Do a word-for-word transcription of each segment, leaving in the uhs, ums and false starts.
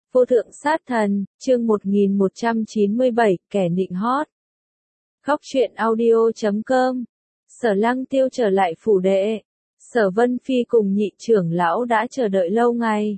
Vô thượng sát thần, chương một nghìn một trăm chín mươi bảy, kẻ nịnh hót. Góc truyện audio chấm com. Sở Lăng Tiêu trở lại phủ đệ. Sở Vân Phi cùng nhị trưởng lão đã chờ đợi lâu ngày.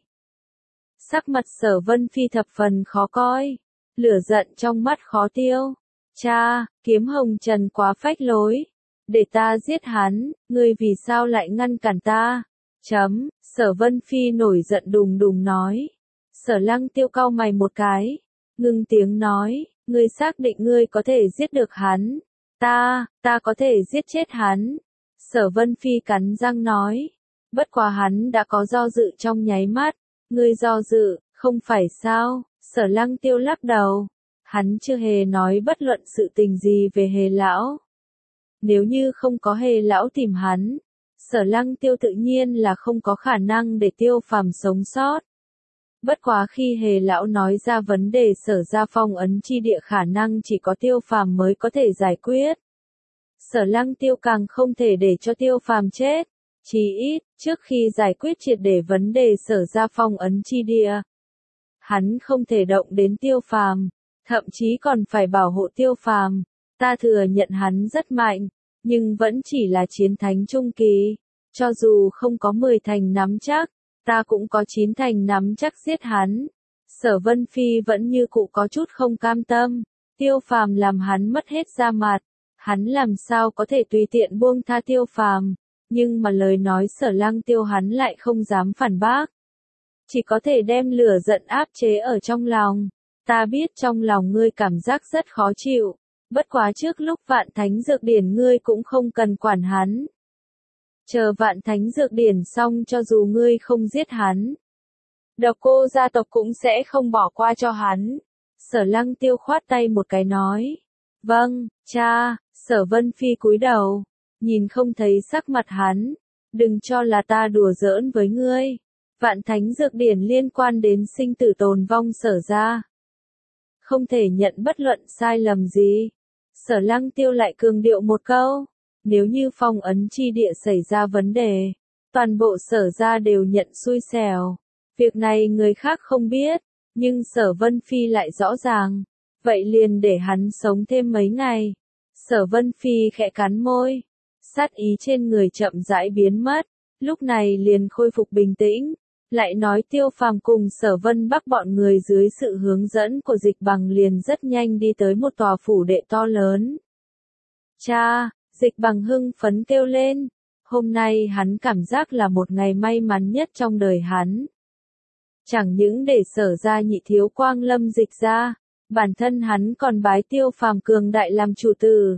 Sắc mặt Sở Vân Phi thập phần khó coi, lửa giận trong mắt khó tiêu. Cha, Kiếm Hồng Trần quá phách lối, để ta giết hắn, ngươi vì sao lại ngăn cản ta? Chấm, Sở Vân Phi nổi giận đùng đùng nói. Sở Lăng Tiêu cau mày một cái, ngưng tiếng nói, ngươi xác định ngươi có thể giết được hắn? Ta, ta có thể giết chết hắn. Sở Vân Phi cắn răng nói, bất quá hắn đã có do dự trong nháy mắt. Ngươi do dự, không phải sao? Sở Lăng Tiêu lắc đầu, hắn chưa hề nói bất luận sự tình gì về Hề lão. Nếu như không có Hề lão tìm hắn, Sở Lăng Tiêu tự nhiên là không có khả năng để Tiêu Phàm sống sót. Bất quá khi Hề lão nói ra vấn đề Sở gia phong ấn chi địa khả năng chỉ có Tiêu Phàm mới có thể giải quyết. Sở Lăng Tiêu càng không thể để cho Tiêu Phàm chết, chí ít, trước khi giải quyết triệt để vấn đề Sở gia phong ấn chi địa. Hắn không thể động đến Tiêu Phàm, thậm chí còn phải bảo hộ Tiêu Phàm. Ta thừa nhận hắn rất mạnh, nhưng vẫn chỉ là chiến thánh trung kỳ. Cho dù không có mười thành nắm chắc, ta cũng có chín thành nắm chắc giết hắn. Sở Vân Phi vẫn như cũ có chút không cam tâm. Tiêu Phàm làm hắn mất hết da mặt, hắn làm sao có thể tùy tiện buông tha Tiêu Phàm? Nhưng mà lời nói Sở Lăng Tiêu hắn lại không dám phản bác, chỉ có thể đem lửa giận áp chế ở trong lòng. Ta biết trong lòng ngươi cảm giác rất khó chịu, bất quá trước lúc Vạn Thánh Dược Điển ngươi cũng không cần quản hắn. Chờ Vạn Thánh Dược Điển xong, cho dù ngươi không giết hắn, Độc Cô gia tộc cũng sẽ không bỏ qua cho hắn. Sở Lăng Tiêu khoát tay một cái nói, vâng, cha. Sở Vân Phi cúi đầu, nhìn không thấy sắc mặt hắn. Đừng cho là ta đùa giỡn với ngươi. Vạn Thánh Dược Điển liên quan đến sinh tử tồn vong Sở gia, không thể nhận bất luận sai lầm gì. Sở Lăng Tiêu lại cường điệu một câu, nếu như phong ấn chi địa xảy ra vấn đề, toàn bộ Sở gia đều nhận xui xẻo. Việc này người khác không biết, nhưng Sở Vân Phi lại rõ ràng. Vậy liền để hắn sống thêm mấy ngày. Sở Vân Phi khẽ cắn môi, sát ý trên người chậm rãi biến mất, lúc này liền khôi phục bình tĩnh, lại nói Tiêu Phàm cùng Sở Vân Bắc bọn người dưới sự hướng dẫn của Dịch Bằng liền rất nhanh đi tới một tòa phủ đệ to lớn. Cha, Dịch Bằng hưng phấn kêu lên, hôm nay hắn cảm giác là một ngày may mắn nhất trong đời hắn. Chẳng những để Sở gia nhị thiếu quang lâm dịch ra, bản thân hắn còn bái Tiêu Phàm cường đại làm chủ tử.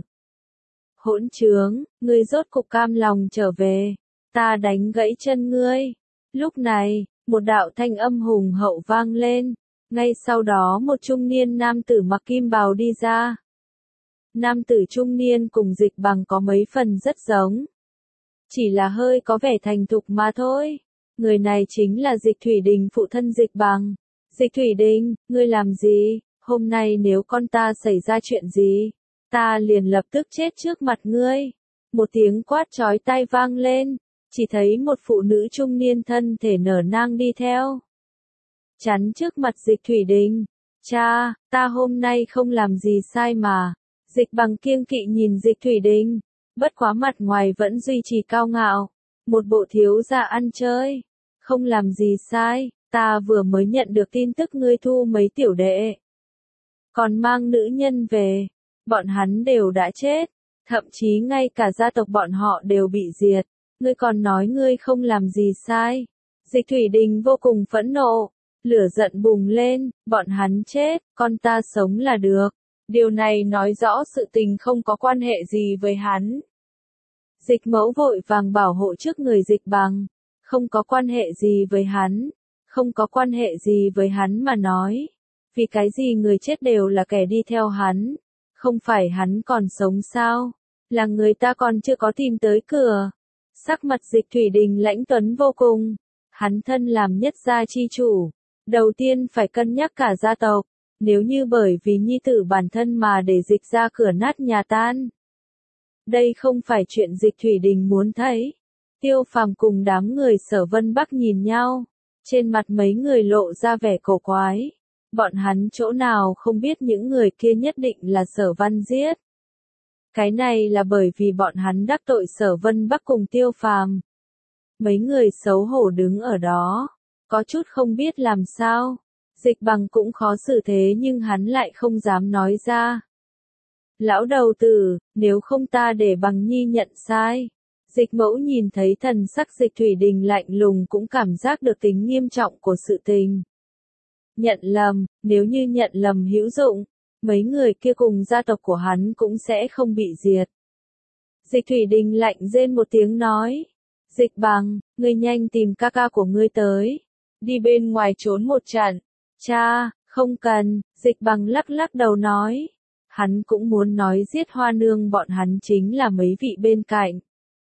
Hỗn trướng, ngươi rốt cục cam lòng trở về, ta đánh gãy chân ngươi. Lúc này, một đạo thanh âm hùng hậu vang lên, ngay sau đó một trung niên nam tử mặc kim bào đi ra. Nam tử trung niên cùng Dịch Bằng có mấy phần rất giống, chỉ là hơi có vẻ thành thục mà thôi. Người này chính là Dịch Thủy Đình phụ thân Dịch Bằng. Dịch Thủy Đình, ngươi làm gì? Hôm nay nếu con ta xảy ra chuyện gì, ta liền lập tức chết trước mặt ngươi. Một tiếng quát chói tai vang lên, chỉ thấy một phụ nữ trung niên thân thể nở nang đi theo, chắn trước mặt Dịch Thủy Đình. Cha, ta hôm nay không làm gì sai mà. Dịch Bằng kiêng kỵ nhìn Dịch Thủy Đình, bất quá mặt ngoài vẫn duy trì cao ngạo, một bộ thiếu gia ăn chơi. Không làm gì sai, ta vừa mới nhận được tin tức ngươi thu mấy tiểu đệ, còn mang nữ nhân về, bọn hắn đều đã chết, thậm chí ngay cả gia tộc bọn họ đều bị diệt, ngươi còn nói ngươi không làm gì sai. Dịch Thủy Đình vô cùng phẫn nộ, lửa giận bùng lên, bọn hắn chết, con ta sống là được. Điều này nói rõ sự tình không có quan hệ gì với hắn. Dịch Mẫu vội vàng bảo hộ trước người Dịch Bằng, không có quan hệ gì với hắn, không có quan hệ gì với hắn mà nói. Vì cái gì người chết đều là kẻ đi theo hắn? Không phải hắn còn sống sao? Là người ta còn chưa có tìm tới cửa. Sắc mặt Dịch Thủy Đình lãnh tuấn vô cùng. Hắn thân làm nhất gia chi chủ, đầu tiên phải cân nhắc cả gia tộc. Nếu như bởi vì nhi tử bản thân mà để Dịch ra cửa nát nhà tan, đây không phải chuyện Dịch Thủy Đình muốn thấy. Tiêu Phàm cùng đám người Sở Vân Bắc nhìn nhau, Trên mặt mấy người lộ ra vẻ cổ quái. Bọn hắn chỗ nào không biết những người kia nhất định là Sở Văn giết. Cái này là bởi vì bọn hắn đắc tội Sở Vân Bắc cùng Tiêu Phàm. Mấy người xấu hổ đứng ở đó, có chút không biết làm sao. Dịch Bằng cũng khó xử thế nhưng hắn lại không dám nói ra. Lão đầu tử, nếu không ta để Bằng Nhi nhận sai. Dịch Mẫu nhìn thấy thần sắc Dịch Thủy Đình lạnh lùng cũng cảm giác được tính nghiêm trọng của sự tình. Nhận lầm, nếu như nhận lầm hữu dụng, mấy người kia cùng gia tộc của hắn cũng sẽ không bị diệt. Dịch Thủy Đình lạnh rên một tiếng nói. Dịch Bằng, ngươi nhanh tìm ca ca của ngươi tới. Đi bên ngoài trốn một trận. Cha, không cần, Dịch Bằng lắc lắc đầu nói. Hắn cũng muốn nói giết Hoa Nương bọn hắn chính là mấy vị bên cạnh.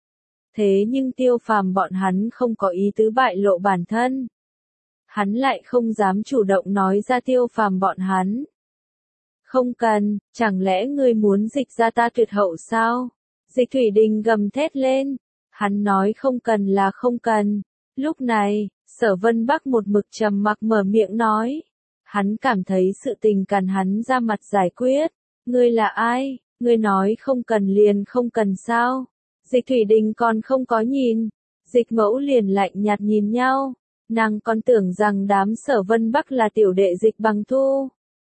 Thế nhưng Tiêu Phàm bọn hắn không có ý tứ bại lộ bản thân. Hắn lại không dám chủ động nói ra Tiêu Phàm bọn hắn. Không cần, chẳng lẽ ngươi muốn dịch ra ta tuyệt hậu sao? Dịch Thủy Đình gầm thét lên. Hắn nói không cần là không cần. Lúc này, Sở Vân Bắc một mực trầm mặc mở miệng nói. Hắn cảm thấy sự tình cần hắn ra mặt giải quyết. Ngươi là ai? Ngươi nói không cần liền không cần sao? Dịch Thủy Đình còn không có nhìn. Dịch Mẫu liền lạnh nhạt nhìn nhau. Nàng còn tưởng rằng đám Sở Vân Bắc là tiểu đệ Dịch Bằng thu.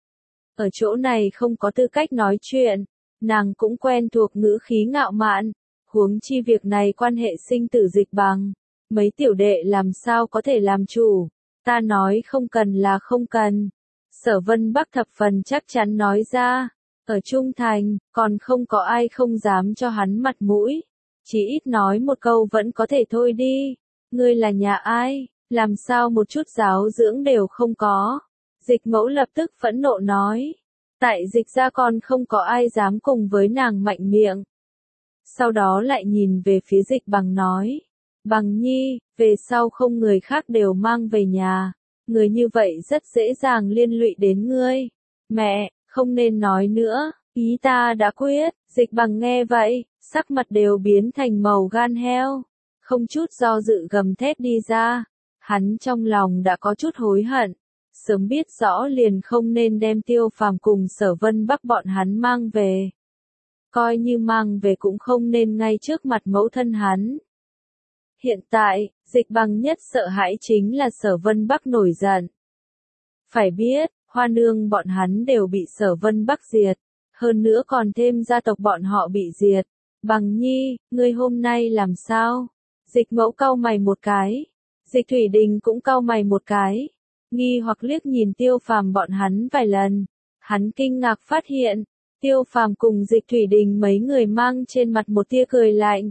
Ở chỗ này không có tư cách nói chuyện. Nàng cũng quen thuộc ngữ khí ngạo mạn. Huống chi việc này quan hệ sinh tử Dịch Bằng. Mấy tiểu đệ làm sao có thể làm chủ. Ta nói không cần là không cần. Sở Vân Bắc thập phần chắc chắn nói ra. Ở Trung Thành, còn không có ai không dám cho hắn mặt mũi. Chỉ ít nói một câu vẫn có thể thôi đi. Ngươi là nhà ai, làm sao một chút giáo dưỡng đều không có. Dịch Mẫu lập tức phẫn nộ nói. Tại Dịch gia còn không có ai dám cùng với nàng mạnh miệng. Sau đó lại nhìn về phía Dịch Bằng nói. Bằng Nhi, về sau không người khác đều mang về nhà. Người như vậy rất dễ dàng liên lụy đến ngươi. Mẹ, không nên nói nữa, ý ta đã quyết. Dịch Bằng nghe vậy, sắc mặt đều biến thành màu gan heo. Không chút do dự gầm thét đi ra. Hắn trong lòng đã có chút hối hận. Sớm biết rõ liền không nên đem Tiêu Phàm cùng Sở Vân Bắc bọn hắn mang về. Coi như mang về cũng không nên ngay trước mặt mẫu thân hắn. Hiện tại, Dịch Bằng nhất sợ hãi chính là Sở Vân Bắc nổi giận. Phải biết, Hoa Nương bọn hắn đều bị Sở Vân Bắc diệt. Hơn nữa còn thêm gia tộc bọn họ bị diệt. Bằng Nhi, ngươi hôm nay làm sao? Dịch Mẫu cau mày một cái. Dịch Thủy Đình cũng cau mày một cái. Nghi hoặc liếc nhìn Tiêu Phàm bọn hắn vài lần. Hắn kinh ngạc phát hiện. Tiêu Phàm cùng Dịch Thủy Đình mấy người mang trên mặt một tia cười lạnh.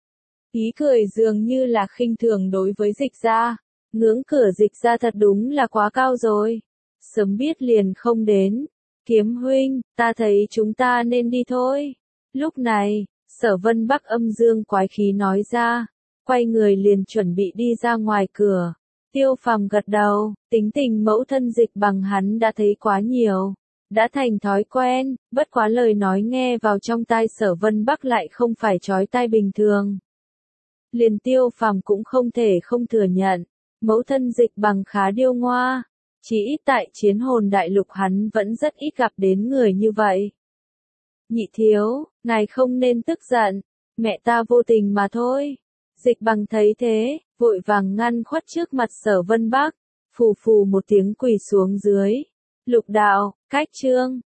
Ý cười dường như là khinh thường đối với Dịch gia. Ngưỡng cửa Dịch gia thật đúng là quá cao rồi. Sớm biết liền không đến. Kiếm huynh, ta thấy chúng ta nên đi thôi. Lúc này, Sở Vân Bắc âm dương quái khí nói ra. Quay người liền chuẩn bị đi ra ngoài cửa. Tiêu Phàm gật đầu, tính tình mẫu thân Dịch Bằng hắn đã thấy quá nhiều. Đã thành thói quen, bất quá lời nói nghe vào trong tai Sở Vân Bắc lại không phải chói tai bình thường. Liền Tiêu Phàm cũng không thể không thừa nhận. Mẫu thân Dịch Bằng khá điêu ngoa. Chỉ ít tại Chiến Hồn Đại Lục hắn vẫn rất ít gặp đến người như vậy. Nhị thiếu, ngài không nên tức giận. Mẹ ta vô tình mà thôi. Dịch Bằng thấy thế, vội vàng ngăn khuất trước mặt Sở Vân Bắc. Phù phù một tiếng quỳ xuống dưới. Lục đạo, cách chương.